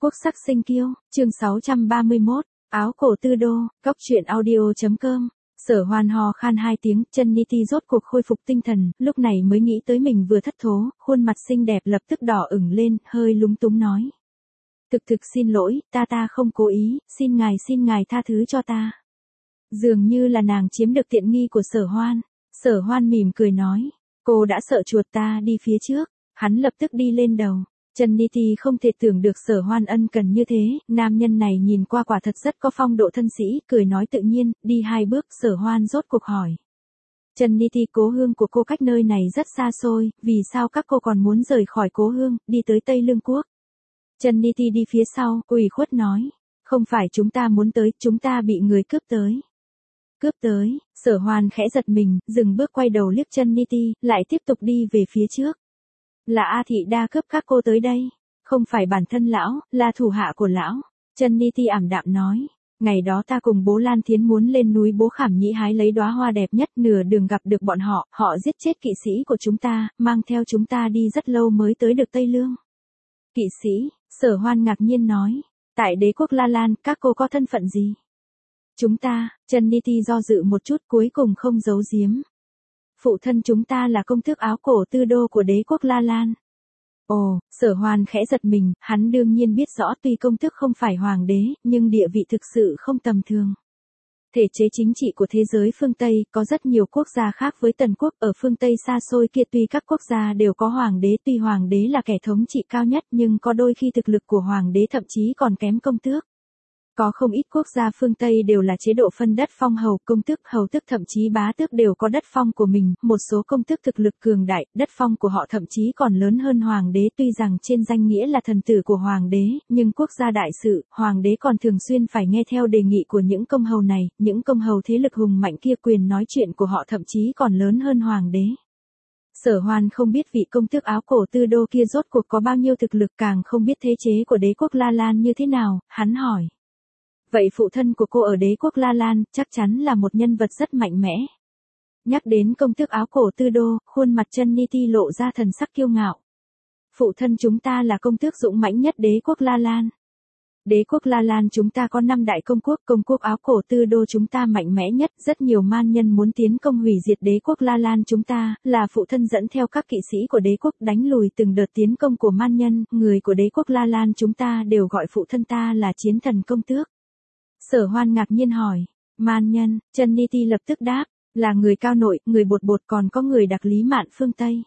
Quốc sắc sinh kiêu, chương 631, áo cổ tư đô, góc truyện audio.com. Sở Hoan ho khan 2 tiếng, chân Niti rốt cuộc khôi phục tinh thần, lúc này mới nghĩ tới mình vừa thất thố, khuôn mặt xinh đẹp lập tức đỏ ửng lên, hơi lúng túng nói. Thực xin lỗi, ta không cố ý, xin ngài tha thứ cho ta. Dường như là nàng chiếm được tiện nghi của Sở Hoan. Sở Hoan mỉm cười nói, cô đã sợ chuột ta đi phía trước, hắn lập tức đi lên đầu. Trần Niti không thể tưởng được Sở Hoan ân cần như thế, nam nhân này nhìn qua quả thật rất có phong độ thân sĩ, cười nói tự nhiên, đi 2 bước Sở Hoan rốt cuộc hỏi. Trần Niti, cố hương của cô cách nơi này rất xa xôi, vì sao các cô còn muốn rời khỏi cố hương, đi tới Tây Lương Quốc? Trần Niti đi phía sau, ủy khuất nói, không phải chúng ta muốn tới, chúng ta bị người cướp tới. Cướp tới, Sở Hoan khẽ giật mình, dừng bước quay đầu liếc Trần Niti, lại tiếp tục đi về phía trước. Là A Thị Đa cướp các cô tới đây, không phải bản thân lão, là thủ hạ của lão. Trần Niti ảm đạm nói, ngày đó ta cùng bố Lan Thiến muốn lên núi Bố Khảm Nhĩ hái lấy đóa hoa đẹp nhất, nửa đường gặp được bọn họ, họ giết chết kỵ sĩ của chúng ta, mang theo chúng ta đi rất lâu mới tới được Tây Lương. Kỵ sĩ, Sở Hoan ngạc nhiên nói, tại đế quốc La Lan, các cô có thân phận gì? Chúng ta, Trần Niti do dự một chút cuối cùng không giấu giếm. Phụ thân chúng ta là công tước áo cổ tư đô của đế quốc La Lan. Ồ, Sở Hoan khẽ giật mình, hắn đương nhiên biết rõ tuy công tước không phải hoàng đế, nhưng địa vị thực sự không tầm thường. Thể chế chính trị của thế giới phương Tây, có rất nhiều quốc gia khác với Tần quốc, ở phương Tây xa xôi kia tuy các quốc gia đều có hoàng đế, tuy hoàng đế là kẻ thống trị cao nhất nhưng có đôi khi thực lực của hoàng đế thậm chí còn kém công tước. Có không ít quốc gia phương Tây đều là chế độ phân đất phong hầu, công tước, hầu tước thậm chí bá tước đều có đất phong của mình, một số công tước thực lực cường đại, đất phong của họ thậm chí còn lớn hơn hoàng đế, tuy rằng trên danh nghĩa là thần tử của hoàng đế, nhưng quốc gia đại sự, hoàng đế còn thường xuyên phải nghe theo đề nghị của những công hầu này, những công hầu thế lực hùng mạnh kia quyền nói chuyện của họ thậm chí còn lớn hơn hoàng đế. Sở Hoan không biết vị công tước áo cổ tư đô kia rốt cuộc có bao nhiêu thực lực, càng không biết thế chế của đế quốc La Lan như thế nào, hắn hỏi. Vậy phụ thân của cô ở đế quốc La Lan, chắc chắn là một nhân vật rất mạnh mẽ. Nhắc đến công tước áo cổ tư đô, khuôn mặt Trần Niti lộ ra thần sắc kiêu ngạo. Phụ thân chúng ta là công tước dũng mãnh nhất đế quốc La Lan. Đế quốc La Lan chúng ta có 5 đại công quốc áo cổ tư đô chúng ta mạnh mẽ nhất, rất nhiều man nhân muốn tiến công hủy diệt đế quốc La Lan chúng ta, là phụ thân dẫn theo các kỵ sĩ của đế quốc đánh lùi từng đợt tiến công của man nhân, người của đế quốc La Lan chúng ta đều gọi phụ thân ta là chiến thần công tước. Sở Hoan ngạc nhiên hỏi, man nhân, Trần Niti lập tức đáp, là người cao nội, người bột bột còn có người đặc lý mạn phương Tây.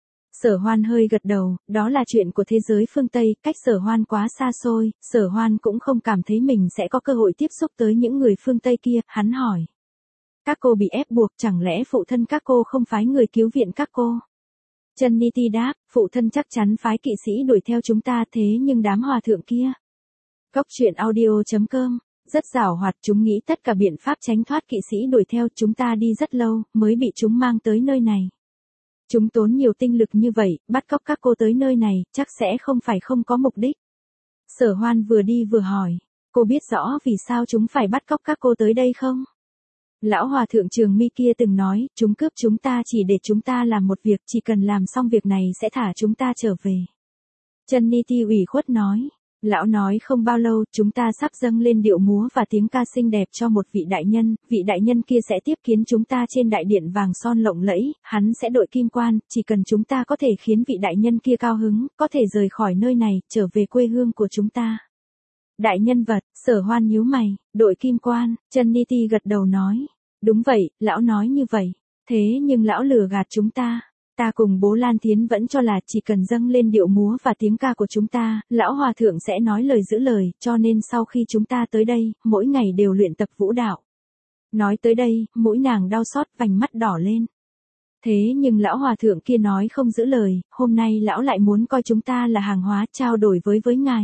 Sở Hoan hơi gật đầu, đó là chuyện của thế giới phương Tây, cách Sở Hoan quá xa xôi, Sở Hoan cũng không cảm thấy mình sẽ có cơ hội tiếp xúc tới những người phương Tây kia, hắn hỏi. Các cô bị ép buộc, chẳng lẽ phụ thân các cô không phái người cứu viện các cô? Trần Niti đáp, phụ thân chắc chắn phái kỵ sĩ đuổi theo chúng ta, thế nhưng đám hòa thượng kia. Góc truyện audio.com. Rất giàu hoạt, chúng nghĩ tất cả biện pháp tránh thoát kỵ sĩ đuổi theo, chúng ta đi rất lâu, mới bị chúng mang tới nơi này. Chúng tốn nhiều tinh lực như vậy, bắt cóc các cô tới nơi này, chắc sẽ không phải không có mục đích. Sở Hoan vừa đi vừa hỏi, cô biết rõ vì sao chúng phải bắt cóc các cô tới đây không? Lão hòa thượng Trường Mi kia từng nói, chúng cướp chúng ta chỉ để chúng ta làm một việc, chỉ cần làm xong việc này sẽ thả chúng ta trở về. Trần Niti ủy khuất nói. Lão nói không bao lâu, chúng ta sắp dâng lên điệu múa và tiếng ca xinh đẹp cho một vị đại nhân kia sẽ tiếp kiến chúng ta trên đại điện vàng son lộng lẫy, hắn sẽ đội kim quan, chỉ cần chúng ta có thể khiến vị đại nhân kia cao hứng, có thể rời khỏi nơi này, trở về quê hương của chúng ta. Đại nhân vật, Sở Hoan nhíu mày, đội kim quan, Trần Niti gật đầu nói, đúng vậy, lão nói như vậy, thế nhưng lão lừa gạt chúng ta. Ta cùng bố Lan Thiến vẫn cho là chỉ cần dâng lên điệu múa và tiếng ca của chúng ta, lão hòa thượng sẽ nói lời giữ lời, cho nên sau khi chúng ta tới đây, mỗi ngày đều luyện tập vũ đạo. Nói tới đây, mũi nàng đau xót, vành mắt đỏ lên. Thế nhưng lão hòa thượng kia nói không giữ lời, hôm nay lão lại muốn coi chúng ta là hàng hóa trao đổi với ngài.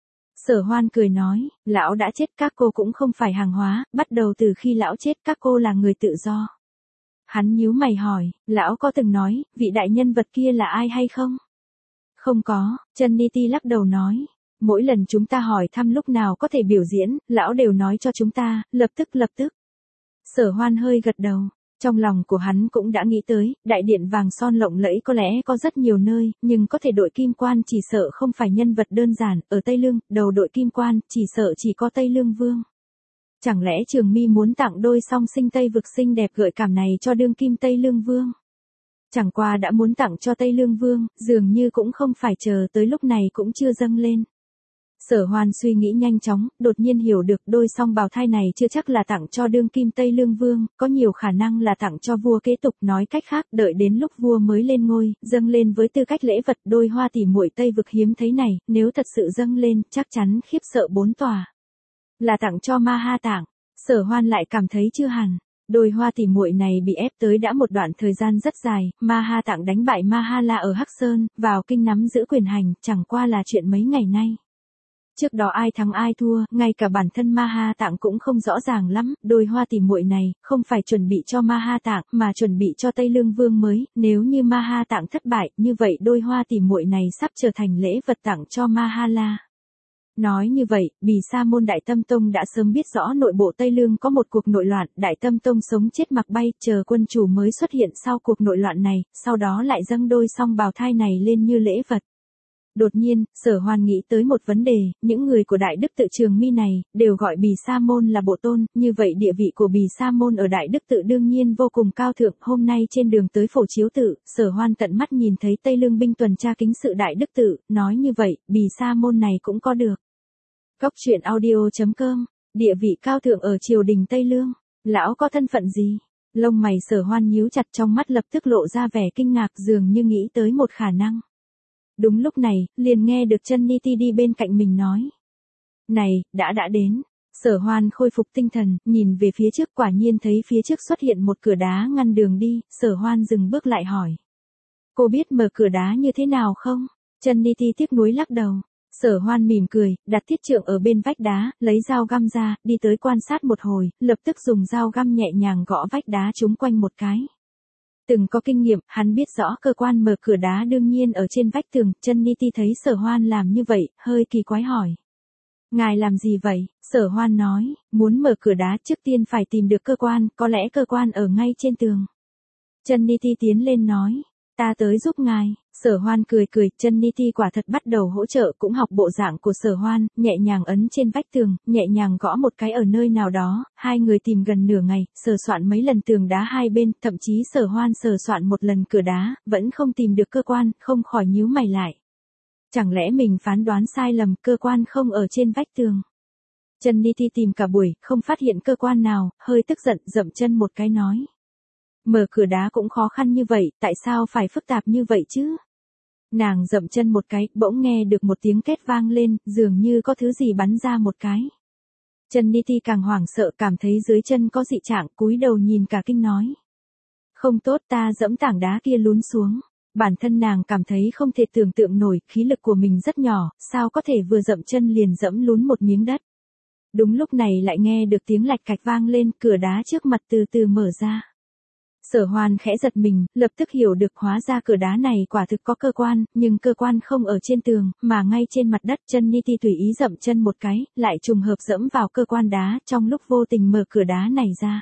Sở Hoan cười nói, lão đã chết các cô cũng không phải hàng hóa, bắt đầu từ khi lão chết các cô là người tự do. Hắn nhíu mày hỏi, lão có từng nói, vị đại nhân vật kia là ai hay không? Không có, Trần Niti lắc đầu nói. Mỗi lần chúng ta hỏi thăm lúc nào có thể biểu diễn, lão đều nói cho chúng ta, lập tức. Sở Hoan hơi gật đầu. Trong lòng của hắn cũng đã nghĩ tới, đại điện vàng son lộng lẫy có lẽ có rất nhiều nơi, nhưng có thể đội kim quan chỉ sợ không phải nhân vật đơn giản, ở Tây Lương, đầu đội kim quan, chỉ sợ chỉ có Tây Lương Vương. Chẳng lẽ Trường Mi muốn tặng đôi song sinh Tây vực xinh đẹp gợi cảm này cho đương kim Tây Lương Vương? Chẳng qua đã muốn tặng cho Tây Lương Vương, dường như cũng không phải chờ tới lúc này cũng chưa dâng lên. Sở Hoan suy nghĩ nhanh chóng, đột nhiên hiểu được đôi song bào thai này chưa chắc là tặng cho đương kim Tây Lương Vương, có nhiều khả năng là tặng cho vua kế tục, nói cách khác đợi đến lúc vua mới lên ngôi, dâng lên với tư cách lễ vật đôi hoa tỉ muội Tây vực hiếm thấy này, nếu thật sự dâng lên, chắc chắn khiếp sợ bốn tòa. Là tặng cho Ma Ha Tạng, Sở Hoan lại cảm thấy chưa hẳn. Đôi hoa tỉ muội này bị ép tới đã một đoạn thời gian rất dài, Ma Ha Tạng đánh bại Ma Ha La ở Hắc Sơn, vào kinh nắm giữ quyền hành, chẳng qua là chuyện mấy ngày nay. Trước đó ai thắng ai thua, ngay cả bản thân Ma Ha Tạng cũng không rõ ràng lắm, đôi hoa tỉ muội này, không phải chuẩn bị cho Ma Ha Tạng, mà chuẩn bị cho Tây Lương Vương mới, nếu như Ma Ha Tạng thất bại, như vậy đôi hoa tỉ muội này sắp trở thành lễ vật tặng cho Ma Ha La. Nói như vậy, Bì Sa Môn Đại Tâm Tông đã sớm biết rõ nội bộ Tây Lương có một cuộc nội loạn, Đại Tâm Tông sống chết mặc bay, chờ quân chủ mới xuất hiện sau cuộc nội loạn này, sau đó lại dâng đôi song bào thai này lên như lễ vật. Đột nhiên, Sở Hoan nghĩ tới một vấn đề, những người của Đại Đức Tự Trường Mi này, đều gọi Bì Sa Môn là bộ tôn, như vậy địa vị của Bì Sa Môn ở Đại Đức Tự đương nhiên vô cùng cao thượng, hôm nay trên đường tới Phổ Chiếu Tự, Sở Hoan tận mắt nhìn thấy Tây Lương binh tuần tra kính sự Đại Đức Tự, nói như vậy, Bì Sa Môn này cũng có được. Góc truyện audio.com, địa vị cao thượng ở triều đình Tây Lương, lão có thân phận gì? Lông mày Sở Hoan nhíu chặt, trong mắt lập tức lộ ra vẻ kinh ngạc, dường như nghĩ tới một khả năng. Đúng lúc này, liền nghe được chân Niti đi bên cạnh mình nói. Này, đã đến. Sở Hoan khôi phục tinh thần, nhìn về phía trước, quả nhiên thấy phía trước xuất hiện một cửa đá ngăn đường đi, Sở Hoan dừng bước lại hỏi. Cô biết mở cửa đá như thế nào không? Chân Niti tiếc nuối lắc đầu. Sở Hoan mỉm cười, đặt thiết trượng ở bên vách đá, lấy dao găm ra, đi tới quan sát một hồi, lập tức dùng dao găm nhẹ nhàng gõ vách đá chúng quanh một cái. Từng có kinh nghiệm, hắn biết rõ cơ quan mở cửa đá đương nhiên ở trên vách tường, chân Niti thấy Sở Hoan làm như vậy, hơi kỳ quái hỏi. Ngài làm gì vậy? Sở Hoan nói, muốn mở cửa đá trước tiên phải tìm được cơ quan, có lẽ cơ quan ở ngay trên tường. Chân Niti tiến lên nói, ta tới giúp ngài. Sở Hoan cười, chân Niti quả thật bắt đầu hỗ trợ, cũng học bộ dạng của Sở Hoan, nhẹ nhàng ấn trên vách tường, nhẹ nhàng gõ một cái ở nơi nào đó, hai người tìm gần nửa ngày, sờ soạn mấy lần tường đá hai bên, thậm chí Sở Hoan sờ soạn một lần cửa đá, vẫn không tìm được cơ quan, không khỏi nhíu mày lại. Chẳng lẽ mình phán đoán sai lầm, cơ quan không ở trên vách tường? Chân Niti tìm cả buổi, không phát hiện cơ quan nào, hơi tức giận, dậm chân một cái nói. Mở cửa đá cũng khó khăn như vậy, tại sao phải phức tạp như vậy chứ? Nàng dậm chân một cái, bỗng nghe được một tiếng két vang lên, dường như có thứ gì bắn ra một cái. Chân Niti càng hoảng sợ, cảm thấy dưới chân có dị trạng, cúi đầu nhìn cả kinh nói. Không tốt, ta dẫm tảng đá kia lún xuống. Bản thân nàng cảm thấy không thể tưởng tượng nổi, khí lực của mình rất nhỏ, sao có thể vừa dậm chân liền dẫm lún một miếng đất. Đúng lúc này lại nghe được tiếng lạch cạch vang lên, cửa đá trước mặt từ từ mở ra. Sở Hoan khẽ giật mình, lập tức hiểu được hóa ra cửa đá này quả thực có cơ quan, nhưng cơ quan không ở trên tường, mà ngay trên mặt đất. Chân Niti tùy ý dậm chân một cái, lại trùng hợp dẫm vào cơ quan đá, trong lúc vô tình mở cửa đá này ra.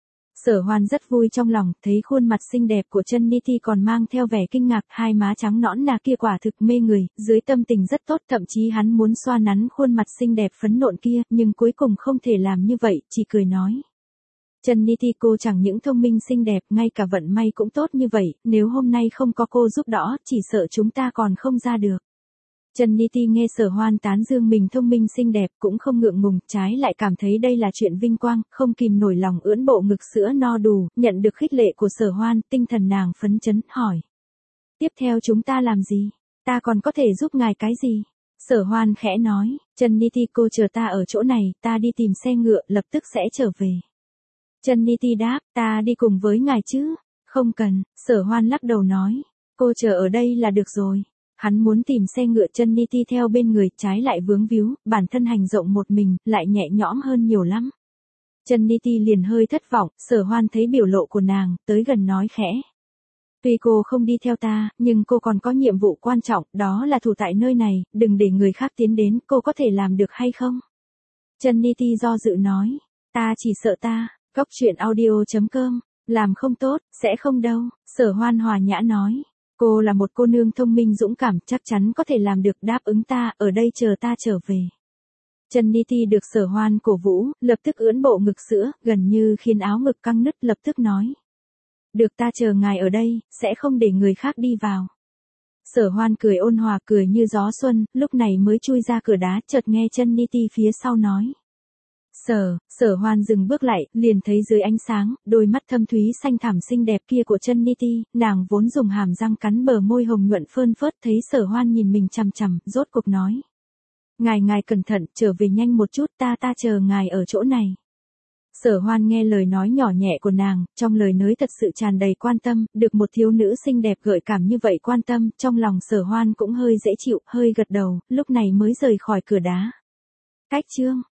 Sở Hoan rất vui trong lòng, thấy khuôn mặt xinh đẹp của chân Niti còn mang theo vẻ kinh ngạc, hai má trắng nõn nà kia quả thực mê người, dưới tâm tình rất tốt, thậm chí hắn muốn xoa nắn khuôn mặt xinh đẹp phấn nộn kia, nhưng cuối cùng không thể làm như vậy, chỉ cười nói. Chân Niti, cô chẳng những thông minh xinh đẹp, ngay cả vận may cũng tốt như vậy, nếu hôm nay không có cô giúp đỡ, chỉ sợ chúng ta còn không ra được. Chân Niti nghe Sở Hoan tán dương mình thông minh xinh đẹp, cũng không ngượng ngùng, trái lại cảm thấy đây là chuyện vinh quang, không kìm nổi lòng ưỡn bộ ngực sữa no đủ, nhận được khích lệ của Sở Hoan, tinh thần nàng phấn chấn, hỏi. Tiếp theo chúng ta làm gì? Ta còn có thể giúp ngài cái gì? Sở Hoan khẽ nói, Chân Niti, cô chờ ta ở chỗ này, ta đi tìm xe ngựa, lập tức sẽ trở về. Chân Niti đáp, ta đi cùng với ngài chứ? Không cần, Sở Hoan lắc đầu nói, cô chờ ở đây là được rồi. Hắn muốn tìm xe ngựa, Chân Niti theo bên người, trái lại vướng víu, bản thân hành động một mình, lại nhẹ nhõm hơn nhiều lắm. Chân Niti liền hơi thất vọng, Sở Hoan thấy biểu lộ của nàng, tới gần nói khẽ. Tuy cô không đi theo ta, nhưng cô còn có nhiệm vụ quan trọng, đó là thủ tại nơi này, đừng để người khác tiến đến, cô có thể làm được hay không? Chân Niti do dự nói, ta chỉ sợ ta. Góc truyện audio.com Làm không tốt, sẽ không đâu, Sở Hoan hòa nhã nói. Cô là một cô nương thông minh dũng cảm, chắc chắn có thể làm được, đáp ứng ta, ở đây chờ ta trở về. Trinity được Sở Hoan cổ vũ, lập tức ưỡn bộ ngực sữa, gần như khiến áo ngực căng nứt, lập tức nói. Được, ta chờ ngài ở đây, sẽ không để người khác đi vào. Sở Hoan cười ôn hòa, cười như gió xuân, lúc này mới chui ra cửa đá, chợt nghe Trinity phía sau nói. Sở Hoan dừng bước lại, liền thấy dưới ánh sáng, đôi mắt thâm thúy xanh thẳm xinh đẹp kia của Trinity, nàng vốn dùng hàm răng cắn bờ môi hồng nhuận phơn phớt, thấy Sở Hoan nhìn mình chằm chằm, rốt cuộc nói. Ngài cẩn thận, trở về nhanh một chút, ta chờ ngài ở chỗ này. Sở Hoan nghe lời nói nhỏ nhẹ của nàng, trong lời nói thật sự tràn đầy quan tâm, được một thiếu nữ xinh đẹp gợi cảm như vậy quan tâm, trong lòng Sở Hoan cũng hơi dễ chịu, hơi gật đầu, lúc này mới rời khỏi cửa đá. Cách chương